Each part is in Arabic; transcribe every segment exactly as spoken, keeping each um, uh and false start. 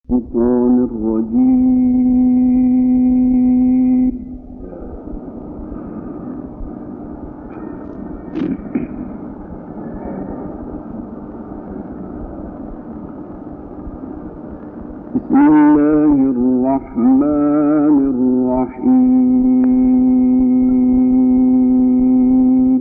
الشيطان الرجيم. بسم الله الرحمن الرحيم.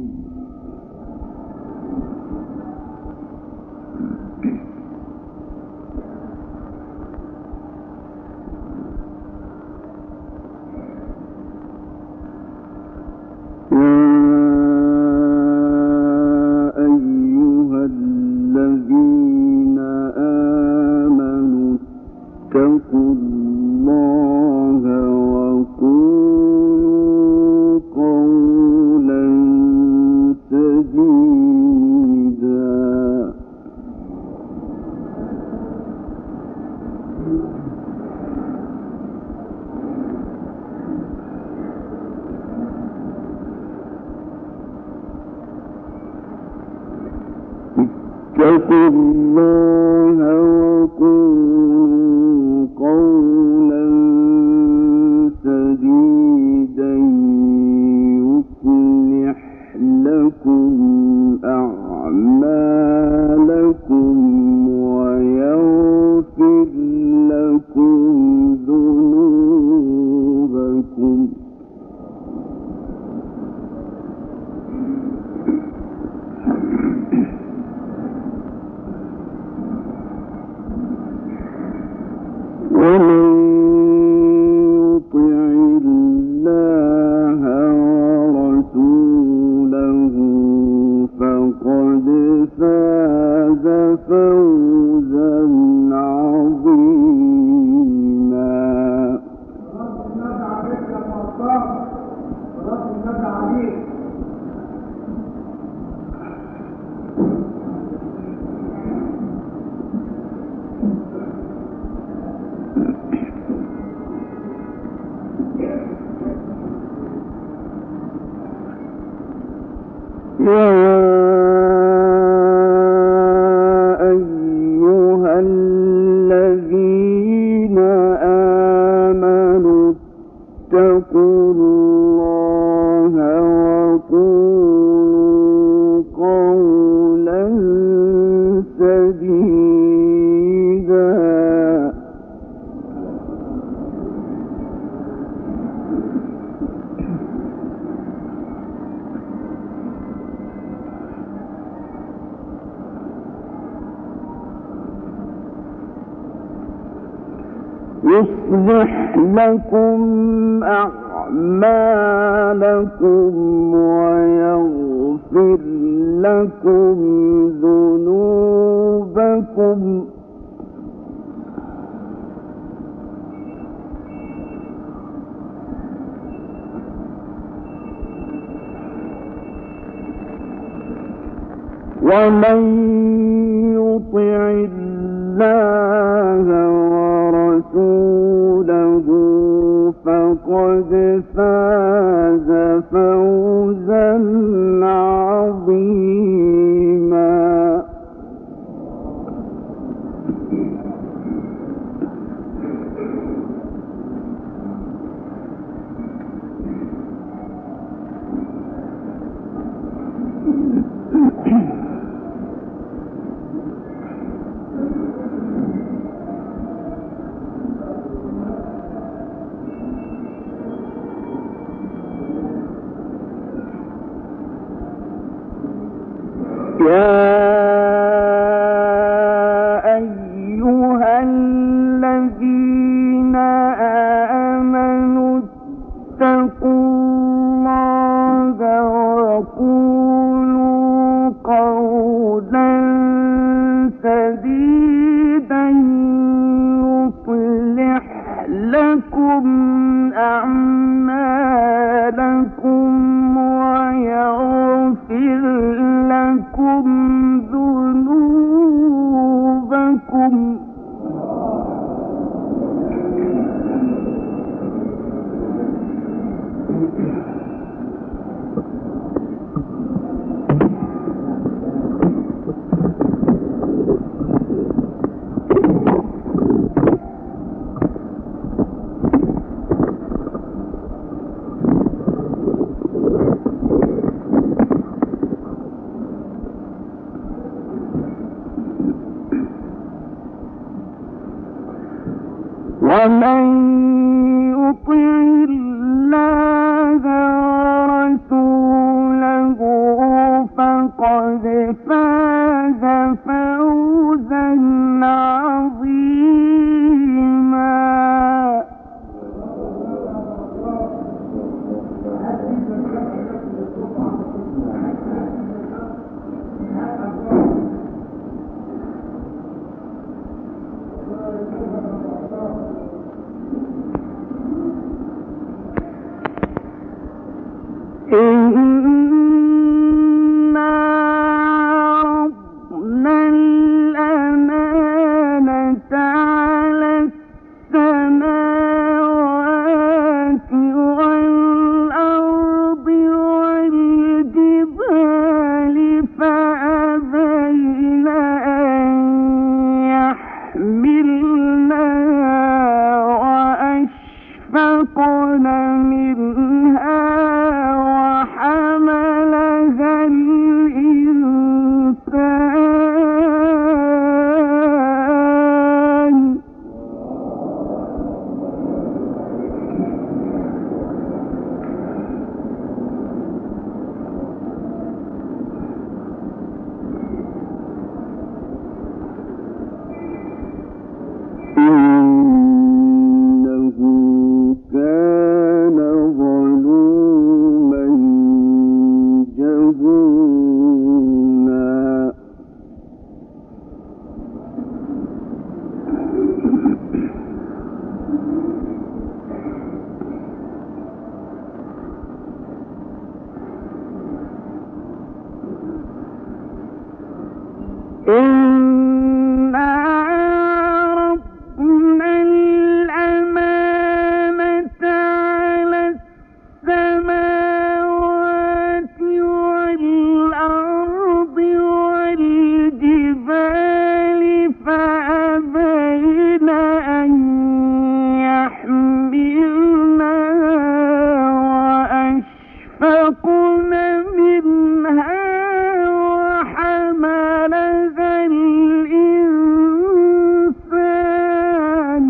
اتقوا الله وقولوا قولا سديدا يصلح لكم أعمالكم ويغفر لكم ذنوبكم. ومن يطع الله ورسوله فقد فاز فوزا عظيما. يا أيها الذين آمنوا اتقوا الله وقولوا قولا سديدا يصلح لكم أعمالكم ويغفر لكم ذنوبكم. ومن يطع الله ورسوله فقد فاز فوزا عظيما. يا أيها الذين آمنوا اتقوا الله وقولوا قولا سديدا يصلح لكم أعمالكم ويغفر لكم ذنوبكم. ومن يطع الله ورسوله فقد فاز فوزا عظيما. إنا عرضنا الأمانة على السماوات والأرض والجبال فأبين أن يحملنها وأشفقن منها وحملها الإنسان إنه كان ظلوما جهولا. إنا عرضنا الأمانة على السماوات والأرض والجبال فأبين أن يحملنها وأشفقن منها وحملها الإنسان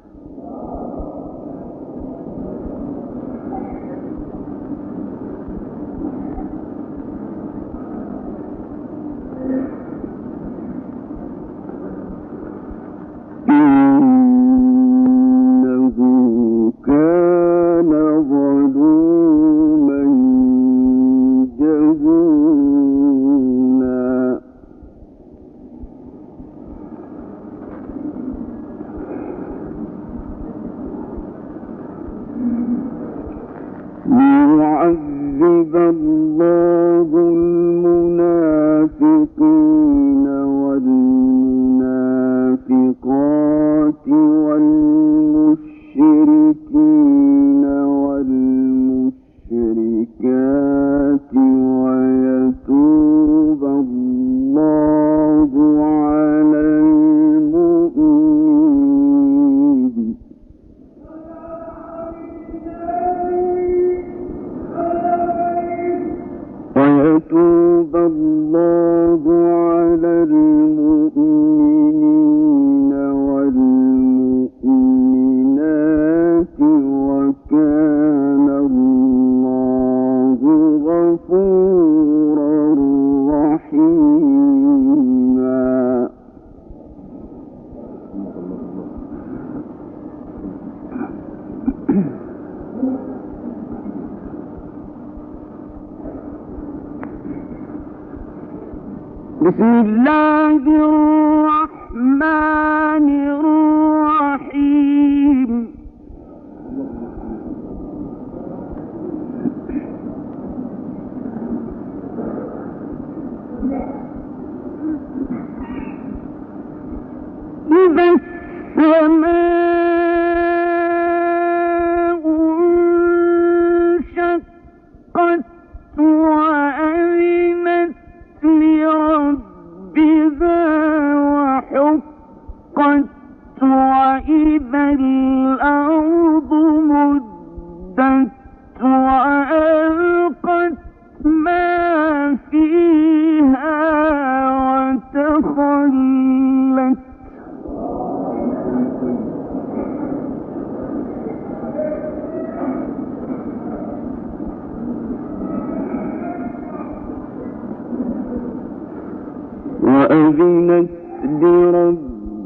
إنه كان ظلوما جهولا. ليعذب الله المنافقين والمنافقات والمشركين والمشركات ويتوب الله على المؤمنين ويتوب الله على المؤمنين والمؤمنات وكان الله غفورا رحيما. بسم الله الرحمن الرحيم. إذا السماء انشقت وأذنت لربها وحقت وإذا الأرض مدت وألقت ما فيها وتخلت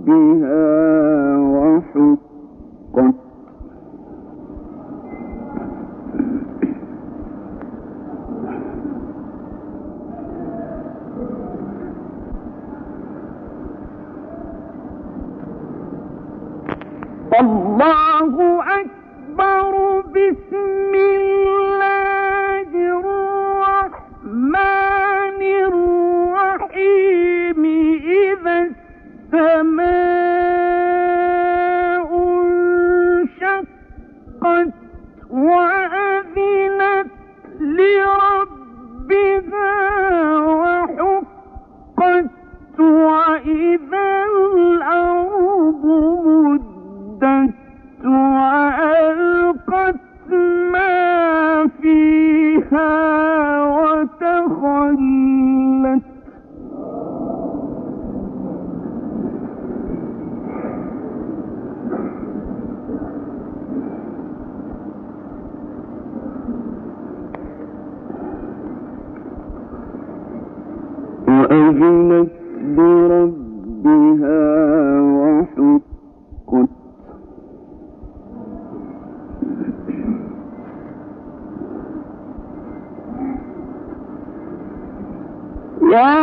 ربها وحقت الله أكبر. بسم الله الرحمن الرحيم. إذا السماء انشقت وأذنت لربها وحقت وإذا الأرض مدت وألقت ما فيها وتخلت وأذنت لربها وحقت يا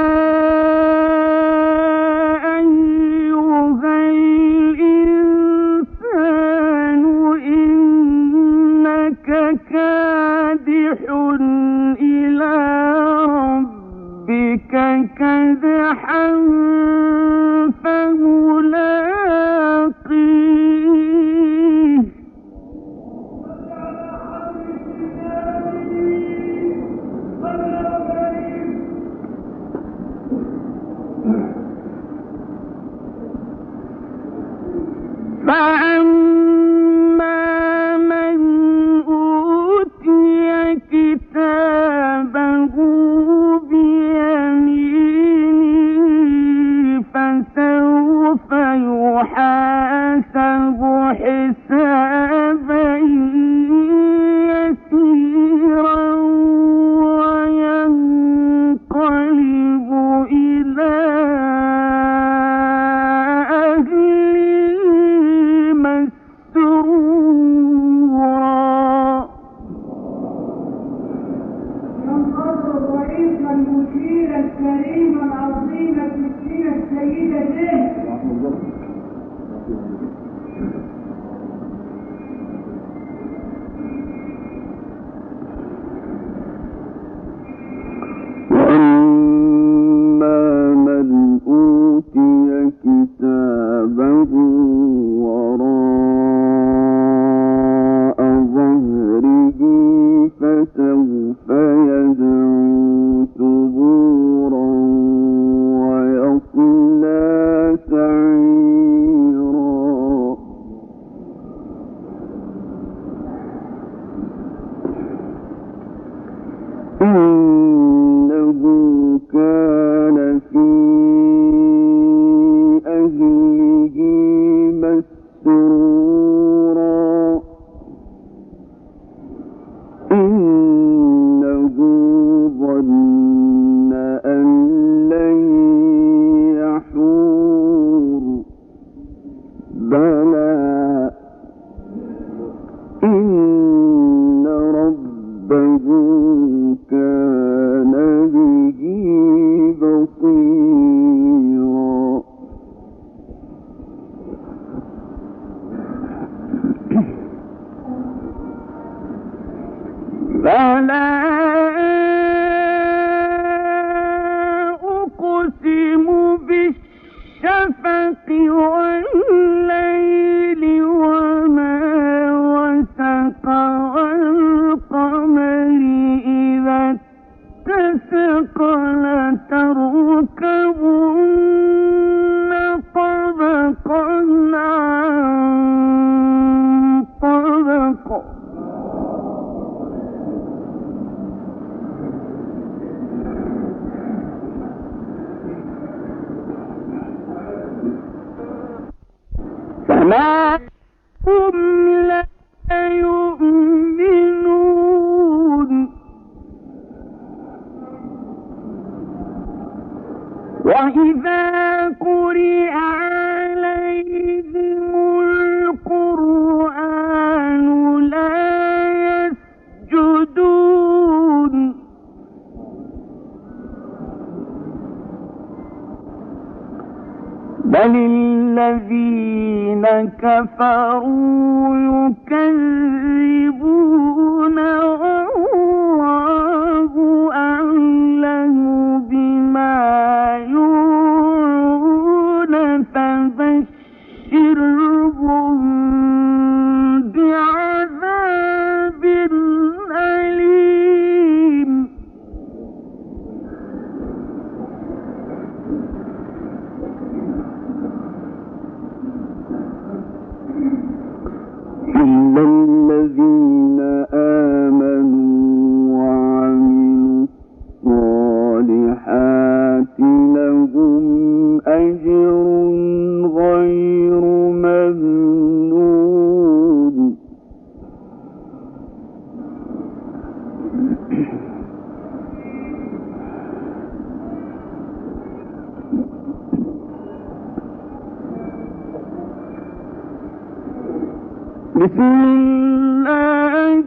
أيها الإنسان إنك كادح إلى ربك كدحا فملاقيه فأما من أوتي كتابه بيمينه فسوف يحاسب حسابا يسيرا وينقلب إلى كريما عظيما مسكينا سيدة زين وأما من أوتي كتابه وراء ظهره فسوف يدعو ثبورا ويصلى سعيرا إنه كان في أهله مسرورا إنه ظن أن لن يحور بلى إن ربه كان به بصيرا فلا أقسم بالشفق والليل وما وسق والقمر إذا اتسق لتركبن طبقا عن طبق فما هم لا يؤمنون وإذا قرئ الذين كفروا يكذبون والله أعلم بما يوعون فبشرهم بعذاب أليم. إلا الذين آمنوا وعملوا الصالحات لهم أجر غير ممنون. بسم الله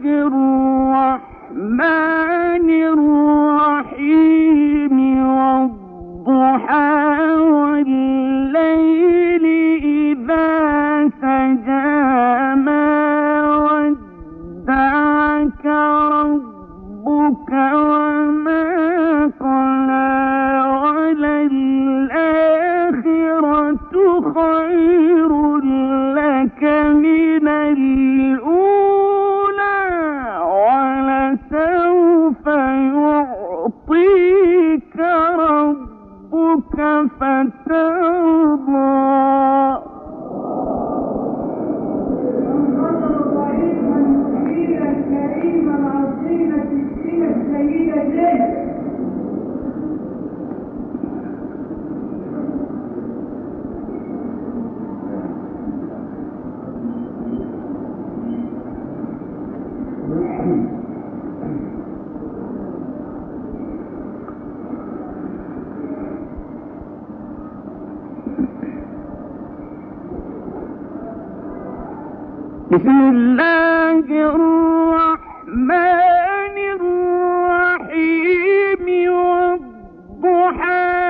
الرحمن الرحيم والضحى والليل إذا سجى ما ودعك ربك وما قلى وللآخرة خير لك من الأولى ولسوف يعطيك ربك فترضى. بسم الله الرحمن الرحيم والضحى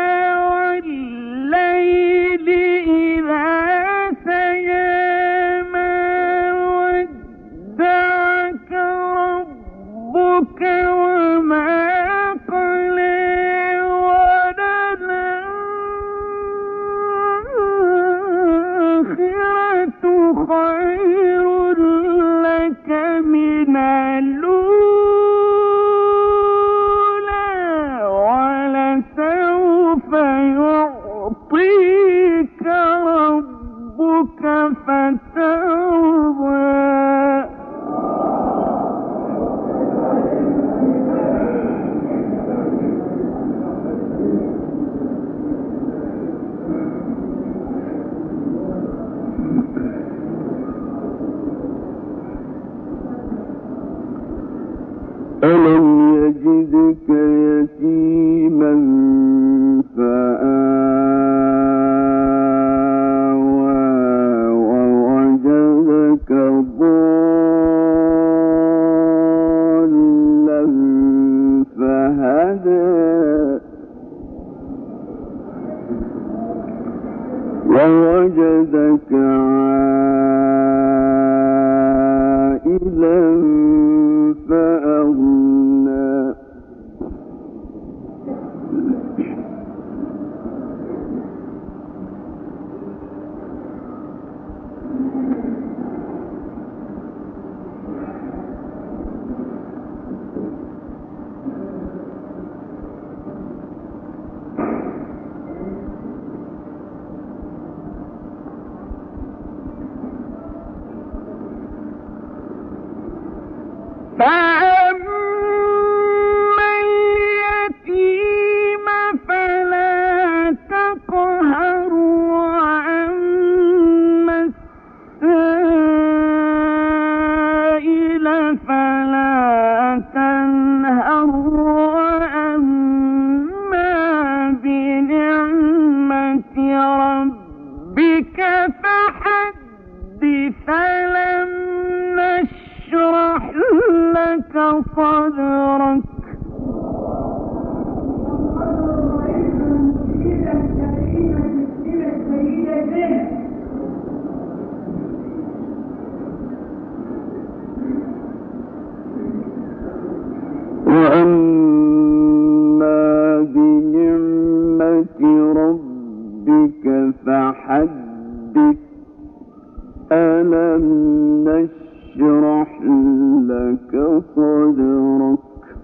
والليل إذا سجى ما ودعك ربك وما قلى وللآخرة خير لك من الأولى ولسوف يعطيك ربك فترضى. ألم يجدك يتيما فآوى ووجدك ضالا فهدى ووجدك عائلا فأغنى فأما اليتيم فلا تقهر وأما السائل فلا تنهر وأما بنعمة ربك فحدث. ألم نشرح لك صدرك السيدة السيدة السيدة بك ألم نشرح لك صدرك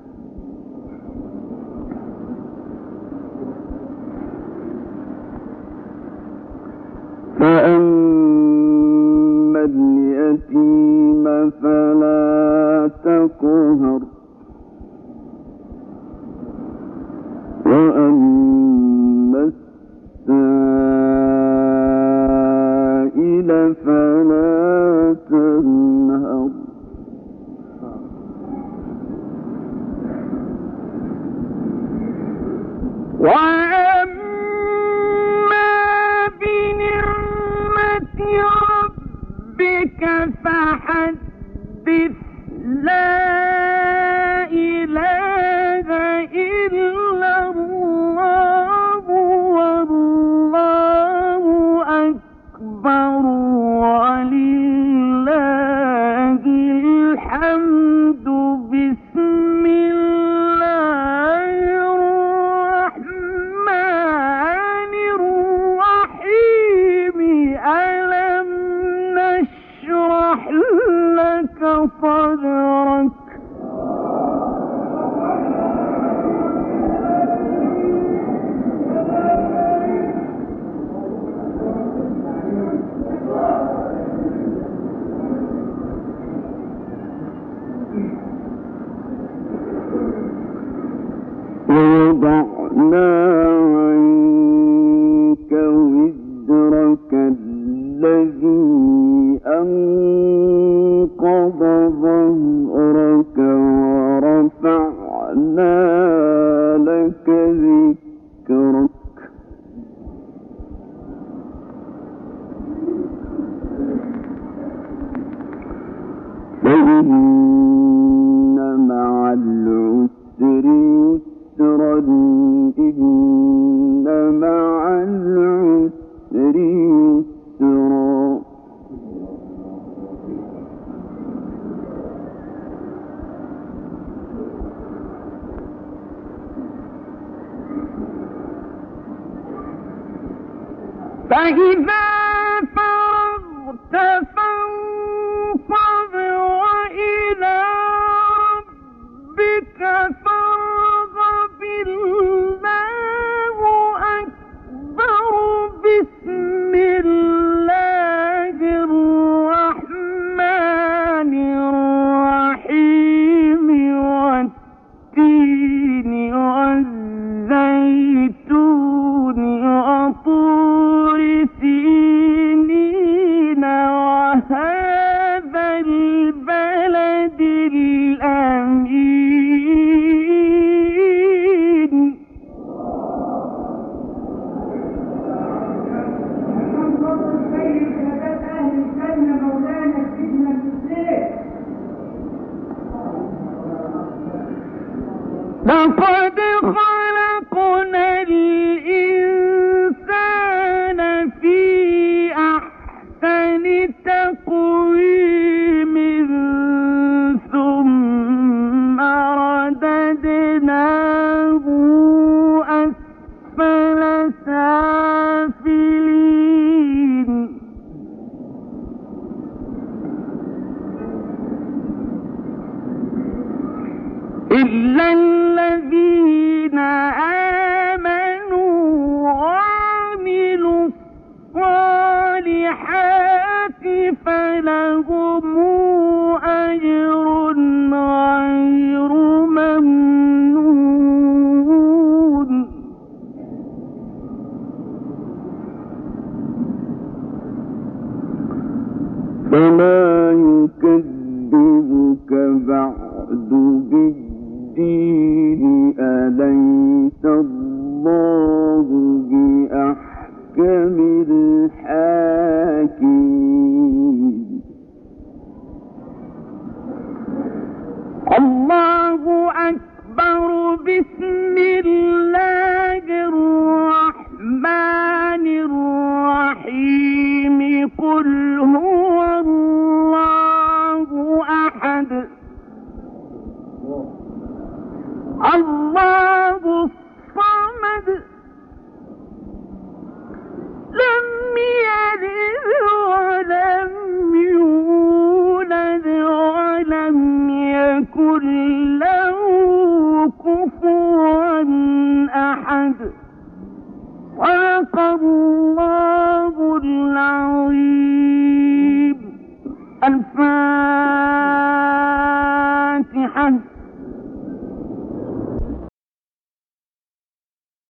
فأما اليتيم فلا تقهر وأما السائل فلا تنهر وأما بنعمة ربك فحدث لا إله إلا الله والله أكبر ولله الحمد بسم الله الرحمن الرحيم ألم نشرح لك صدرك ووضعنا عنك وزرك الذي أنقض ظهرك ورفعنا لك ذكرك فإن مع العسر يسرا إن مع العسر يسرا فإذا فرغت فانصب وإلى ربك فارغب الله أكبر بسم الله الرحمن الرحيم والتين والزيتون وطور سينين وهذا البلد الأمين لقد خلقنا الإنسان في أحسن تقويم ثم رددناه أسفل سافلين إلا الذين آمنوا وعملوا الصالحات فلهم أجر غير ممنون فما يكذبك بعد بالدين أليس الله بأحكم الحاكمين الله أكبر بسم الله الرحمن الرحيم قل هو الله أحد الله الصمد لم يلد الله العظيم. الفاتحة.